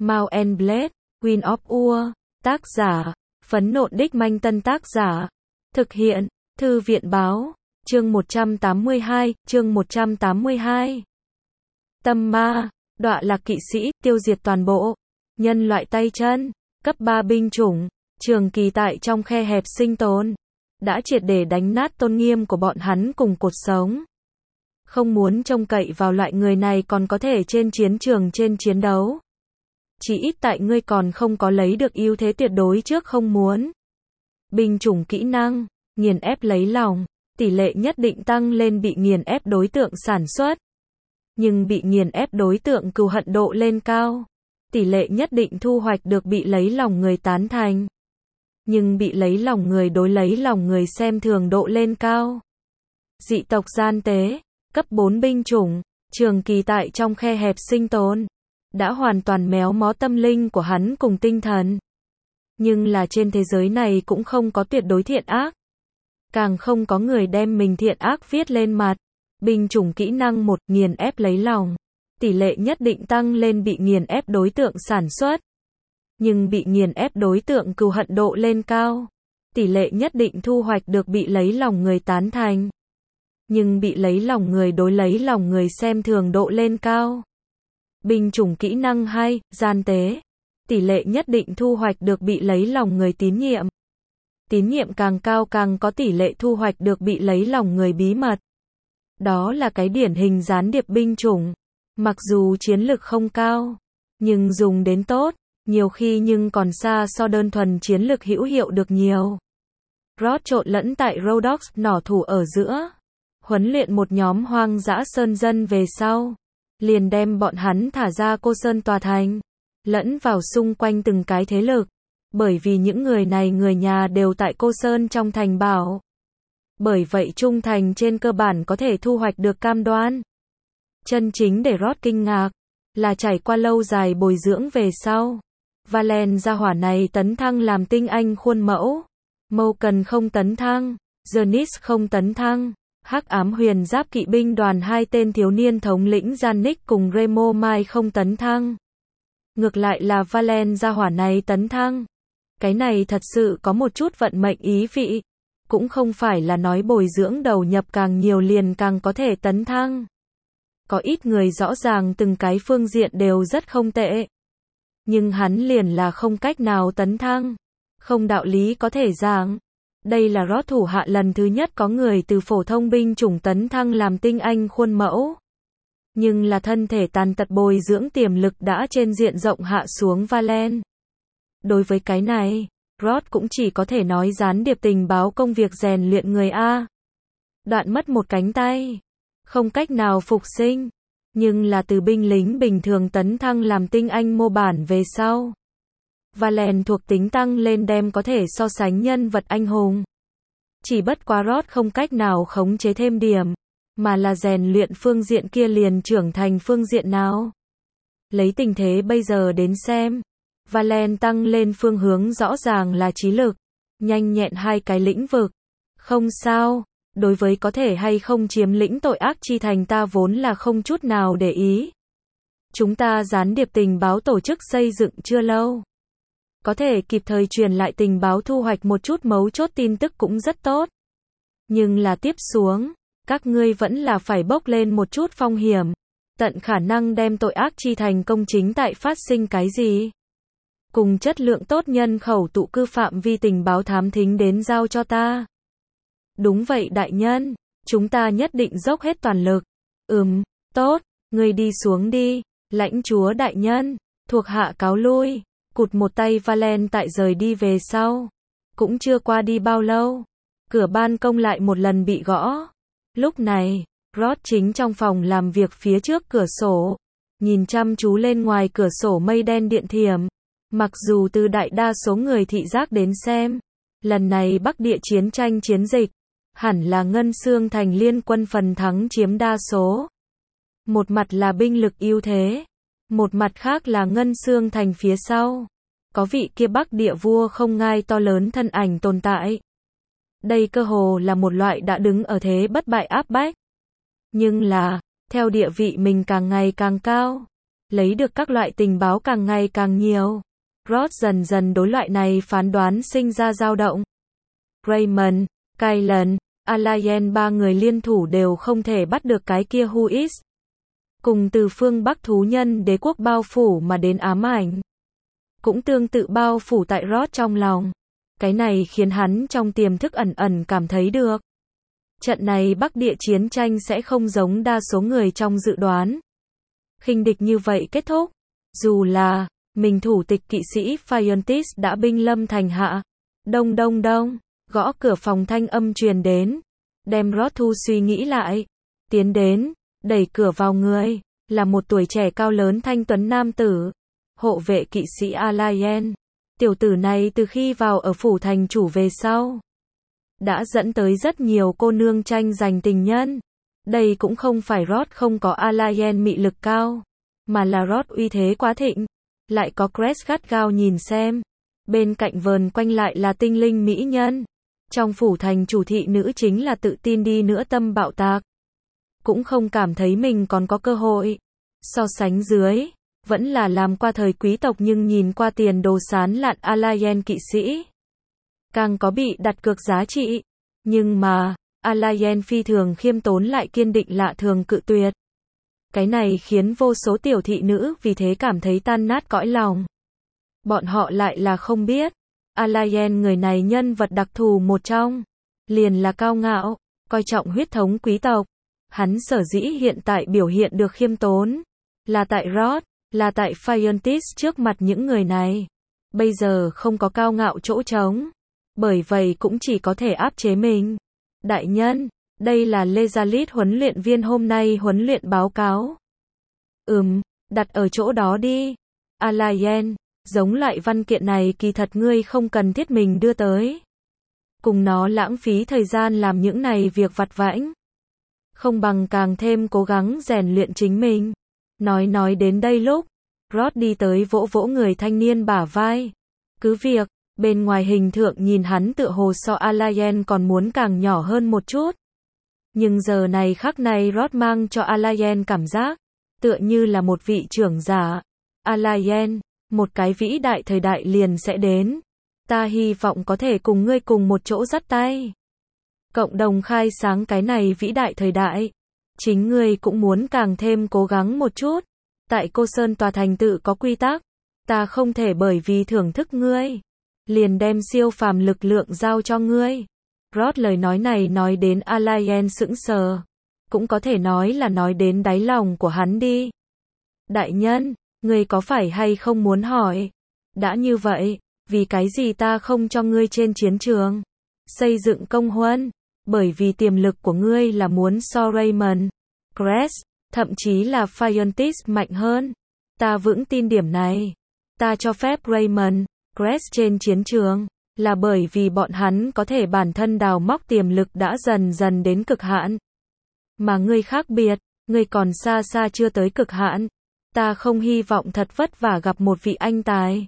Mount and Blade, Queen of War, tác giả, Phấn Nộn Đích Manh Tân tác giả, thực hiện, Thư viện báo, chương 182, chương 182. Tâm ma, đọa lạc kỵ sĩ, tiêu diệt toàn bộ, nhân loại tay chân, cấp 3 binh chủng, trường kỳ tại trong khe hẹp sinh tồn, đã triệt để đánh nát tôn nghiêm của bọn hắn cùng cuộc sống. Không muốn trông cậy vào loại người này còn có thể trên chiến trường trên chiến đấu. Chỉ ít tại ngươi còn không có lấy được ưu thế tuyệt đối trước không muốn. Binh chủng kỹ năng, nghiền ép lấy lòng, tỷ lệ nhất định tăng lên bị nghiền ép đối tượng sản xuất. Nhưng bị nghiền ép đối tượng cừu hận độ lên cao. Tỷ lệ nhất định thu hoạch được bị lấy lòng người tán thành. Nhưng bị lấy lòng người đối lấy lòng người xem thường độ lên cao. Dị tộc gian tế, cấp 4 binh chủng, trường kỳ tại trong khe hẹp sinh tồn, đã hoàn toàn méo mó tâm linh của hắn cùng tinh thần. Nhưng là trên thế giới này cũng không có tuyệt đối thiện ác. Càng không có người đem mình thiện ác viết lên mặt. Binh chủng kỹ năng 1, nghiền ép lấy lòng. Tỷ lệ nhất định tăng lên bị nghiền ép đối tượng sản xuất. Nhưng bị nghiền ép đối tượng cừu hận độ lên cao. Tỷ lệ nhất định thu hoạch được bị lấy lòng người tán thành. Nhưng bị lấy lòng người đối lấy lòng người xem thường độ lên cao. Binh chủng kỹ năng 2, gian tế. Tỷ lệ nhất định thu hoạch được bị lấy lòng người tín nhiệm. Tín nhiệm càng cao càng có tỷ lệ thu hoạch được bị lấy lòng người bí mật. Đó là cái điển hình gián điệp binh chủng. Mặc dù chiến lực không cao, nhưng dùng đến tốt, nhiều khi nhưng còn xa so đơn thuần chiến lực hữu hiệu được nhiều. Rod trộn lẫn tại Rhodox, nỏ thủ ở giữa. Huấn luyện một nhóm hoang dã sơn dân về sau. Liền đem bọn hắn thả ra cô sơn tòa thành. Lẫn vào xung quanh từng cái thế lực. Bởi vì những người này người nhà đều tại cô sơn trong thành bảo. Bởi vậy trung thành trên cơ bản có thể thu hoạch được cam đoan. Chân chính để Rod kinh ngạc, là trải qua lâu dài bồi dưỡng về sau. Valen gia hỏa này tấn thăng làm tinh anh khuôn mẫu. Moukan không tấn thăng, Zenith không tấn thăng. Hắc ám huyền giáp kỵ binh đoàn hai tên thiếu niên thống lĩnh Janik cùng Remo Mai không tấn thăng. Ngược lại là Valen gia hỏa này tấn thăng. Cái này thật sự có một chút vận mệnh ý vị. Cũng không phải là nói bồi dưỡng đầu nhập càng nhiều liền càng có thể tấn thăng. Có ít người rõ ràng từng cái phương diện đều rất không tệ. Nhưng hắn liền là không cách nào tấn thăng. Không đạo lý có thể giảng. Đây là Rod thủ hạ lần thứ nhất có người từ phổ thông binh chủng tấn thăng làm tinh anh khuôn mẫu. Nhưng là thân thể tàn tật bồi dưỡng tiềm lực đã trên diện rộng hạ xuống Valen. Đối với cái này, Rod cũng chỉ có thể nói gián điệp tình báo công việc rèn luyện người A. Đoạn mất một cánh tay. Không cách nào phục sinh. Nhưng là từ binh lính bình thường tấn thăng làm tinh anh mô bản về sau. Valen thuộc tính tăng lên đem có thể so sánh nhân vật anh hùng. Chỉ bất quá Rod không cách nào khống chế thêm điểm. Mà là rèn luyện phương diện kia liền trưởng thành phương diện nào. Lấy tình thế bây giờ đến xem. Valen tăng lên phương hướng rõ ràng là trí lực. Nhanh nhẹn hai cái lĩnh vực. Không sao. Đối với có thể hay không chiếm lĩnh tội ác chi thành ta vốn là không chút nào để ý. Chúng ta gián điệp tình báo tổ chức xây dựng chưa lâu. Có thể kịp thời truyền lại tình báo thu hoạch một chút mấu chốt tin tức cũng rất tốt. Nhưng là tiếp xuống, các ngươi vẫn là phải bốc lên một chút phong hiểm. Tận khả năng đem tội ác chi thành công chính tại phát sinh cái gì. Cùng chất lượng tốt nhân khẩu tụ cư phạm vi tình báo thám thính đến giao cho ta. Đúng vậy đại nhân, chúng ta nhất định dốc hết toàn lực. Tốt, ngươi đi xuống đi, lãnh chúa đại nhân, thuộc hạ cáo lui. Cụt một tay Valen tại rời đi về sau. Cũng chưa qua đi bao lâu. Cửa ban công lại một lần bị gõ. Lúc này, Rod chính trong phòng làm việc phía trước cửa sổ. Nhìn chăm chú lên ngoài cửa sổ mây đen điện thiểm. Mặc dù từ đại đa số người thị giác đến xem. Lần này Bắc địa chiến tranh chiến dịch. Hẳn là Ngân Xương Thành liên quân phần thắng chiếm đa số. Một mặt là binh lực ưu thế. Một mặt khác là Ngân Xương Thành phía sau. Có vị kia Bắc địa vua không ngai to lớn thân ảnh tồn tại. Đây cơ hồ là một loại đã đứng ở thế bất bại áp bách. Nhưng là, theo địa vị mình càng ngày càng cao. lấy được các loại tình báo càng ngày càng nhiều. Rod dần dần đối loại này phán đoán sinh ra dao động. Raymond, Kylan, Alayen ba người liên thủ đều không thể bắt được cái kia Huis. Cùng từ phương Bắc thú nhân đế quốc bao phủ mà đến ám ảnh. Cũng tương tự bao phủ tại Rod trong lòng. Cái này khiến hắn trong tiềm thức ẩn ẩn cảm thấy được. Trận này Bắc địa chiến tranh sẽ không giống đa số người trong dự đoán. Khinh địch như vậy kết thúc. Dù là, mình thủ tịch kỵ sĩ Phiontis đã binh lâm thành hạ. Đông đông đông, gõ cửa phòng thanh âm truyền đến. Đem Rod thu suy nghĩ lại. Tiến đến, đẩy cửa vào người, là một tuổi trẻ cao lớn thanh tuấn nam tử. Hộ vệ kỵ sĩ Alayen. Tiểu tử này từ khi vào ở phủ thành chủ về sau, đã dẫn tới rất nhiều cô nương tranh giành tình nhân. Đây cũng không phải Rod không có Alayen mị lực cao, mà là Rod uy thế quá thịnh. Lại có Crest gắt gao nhìn xem. Bên cạnh vờn quanh lại là tinh linh mỹ nhân. Trong phủ thành chủ thị nữ chính là tự tin đi nữa tâm bạo tạc. Cũng không cảm thấy mình còn có cơ hội. So sánh dưới, vẫn là làm qua thời quý tộc nhưng nhìn qua tiền đồ sán lạn Alayen kỵ sĩ. Càng có bị đặt cược giá trị. Nhưng mà, Alayen phi thường khiêm tốn lại kiên định lạ thường cự tuyệt. Cái này khiến vô số tiểu thị nữ vì thế cảm thấy tan nát cõi lòng. Bọn họ lại là không biết. Alayen người này nhân vật đặc thù một trong. Liền là cao ngạo, coi trọng huyết thống quý tộc. Hắn sở dĩ hiện tại biểu hiện được khiêm tốn. Là tại Rod, là tại Phiontis trước mặt những người này. Bây giờ không có cao ngạo chỗ trống. Bởi vậy cũng chỉ có thể áp chế mình. Đại nhân, đây là Lezalit huấn luyện viên hôm nay huấn luyện báo cáo. Đặt ở chỗ đó đi. Alayen, giống loại văn kiện này kỳ thật ngươi không cần thiết mình đưa tới. Cùng nó lãng phí thời gian làm những này việc vặt vãnh. Không bằng càng thêm cố gắng rèn luyện chính mình. Nói đến đây lúc, Rod đi tới vỗ vỗ người thanh niên bả vai. Cứ việc, bên ngoài hình tượng nhìn hắn tựa hồ so Alayen còn muốn càng nhỏ hơn một chút. Nhưng giờ này khắc này Rod mang cho Alayen cảm giác, tựa như là một vị trưởng giả. Alayen, một cái vĩ đại thời đại liền sẽ đến. Ta hy vọng có thể cùng ngươi cùng một chỗ dắt tay. Cộng đồng khai sáng cái này vĩ đại thời đại. Chính ngươi cũng muốn càng thêm cố gắng một chút. Tại Cô Sơn tòa thành tự có quy tắc. Ta không thể bởi vì thưởng thức ngươi, liền đem siêu phàm lực lượng giao cho ngươi. Rod lời nói này nói đến Alayen sững sờ. Cũng có thể nói là nói đến đáy lòng của hắn đi. Đại nhân, ngươi có phải hay không muốn hỏi? Đã như vậy, vì cái gì ta không cho ngươi trên chiến trường? Xây dựng công huân. Bởi vì tiềm lực của ngươi là muốn so Raymond, Crest, thậm chí là Phiontis mạnh hơn. Ta vững tin điểm này. Ta cho phép Raymond, Crest trên chiến trường, là bởi vì bọn hắn có thể bản thân đào móc tiềm lực đã dần dần đến cực hạn. Mà ngươi khác biệt, ngươi còn xa xa chưa tới cực hạn. Ta không hy vọng thật vất vả gặp một vị anh tài.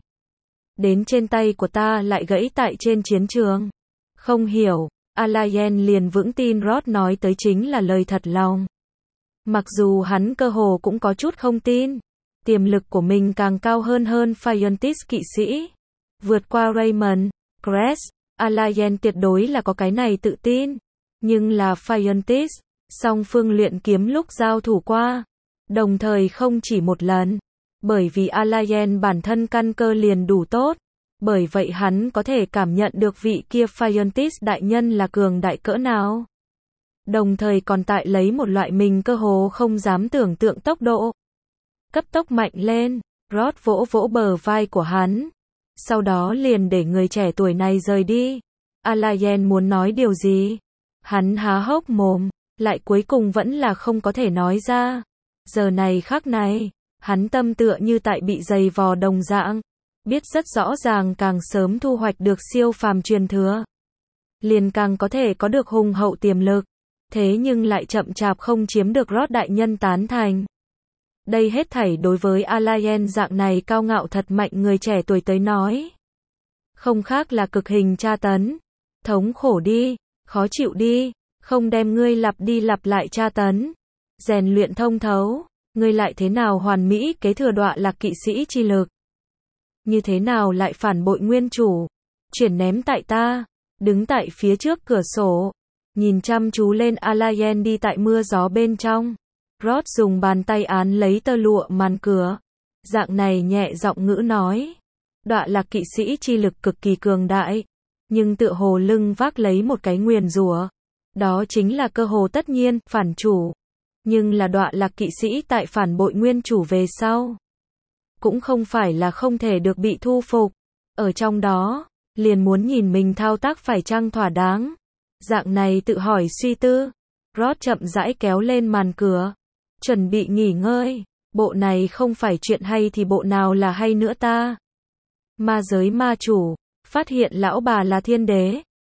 Đến trên tay của ta lại gãy tại trên chiến trường. Không hiểu, Alayen liền vững tin Rod nói tới chính là lời thật lòng. Mặc dù hắn cơ hồ cũng có chút không tin. Tiềm lực của mình càng cao hơn Phiontis kỵ sĩ. Vượt qua Raymond, Crest, Alayen tuyệt đối là có cái này tự tin. Nhưng là Phiontis, song phương luyện kiếm lúc giao thủ qua. Đồng thời không chỉ một lần. Bởi vì Alayen bản thân căn cơ liền đủ tốt. Bởi vậy hắn có thể cảm nhận được vị kia Phiontis đại nhân là cường đại cỡ nào. Đồng thời còn tại lấy một loại mình cơ hồ không dám tưởng tượng tốc độ. Cấp tốc mạnh lên, Rod vỗ vỗ bờ vai của hắn. Sau đó liền để người trẻ tuổi này rời đi. Alayen muốn nói điều gì? Hắn há hốc mồm, lại cuối cùng vẫn là không có thể nói ra. Giờ này khắc này, hắn tâm tựa như tại bị giày vò đồng dạng. Biết rất rõ ràng càng sớm thu hoạch được siêu phàm truyền thừa, liền càng có thể có được hùng hậu tiềm lực. Thế nhưng lại chậm chạp không chiếm được Rod đại nhân tán thành. Đây hết thảy đối với Alayen dạng này cao ngạo thật mạnh người trẻ tuổi tới nói. Không khác là cực hình tra tấn. Thống khổ đi, khó chịu đi, không đem ngươi lặp đi lặp lại tra tấn. Rèn luyện thông thấu, Ngươi lại thế nào hoàn mỹ kế thừa đọa lạc kỵ sĩ chi lực? Như thế nào lại phản bội nguyên chủ? Chuyển ném tại ta, đứng tại phía trước cửa sổ, nhìn chăm chú lên Alayen đi tại mưa gió bên trong. Rod dùng bàn tay án lấy tơ lụa màn cửa. Dạng này nhẹ giọng ngữ nói. Đọa lạc kỵ sĩ chi lực cực kỳ cường đại, nhưng tựa hồ lưng vác lấy một cái nguyền rủa. Đó chính là cơ hồ tất nhiên, phản chủ. Nhưng là đọa lạc kỵ sĩ tại phản bội nguyên chủ về sau. Cũng không phải là không thể được bị thu phục. Ở trong đó, liền muốn nhìn mình thao tác phải chăng thỏa đáng. Dạng này tự hỏi suy tư. Rod chậm rãi kéo lên màn cửa. Chuẩn bị nghỉ ngơi. Bộ này không phải chuyện hay thì bộ nào là hay nữa ta? Ma giới ma chủ, phát hiện lão bà là thiên đế,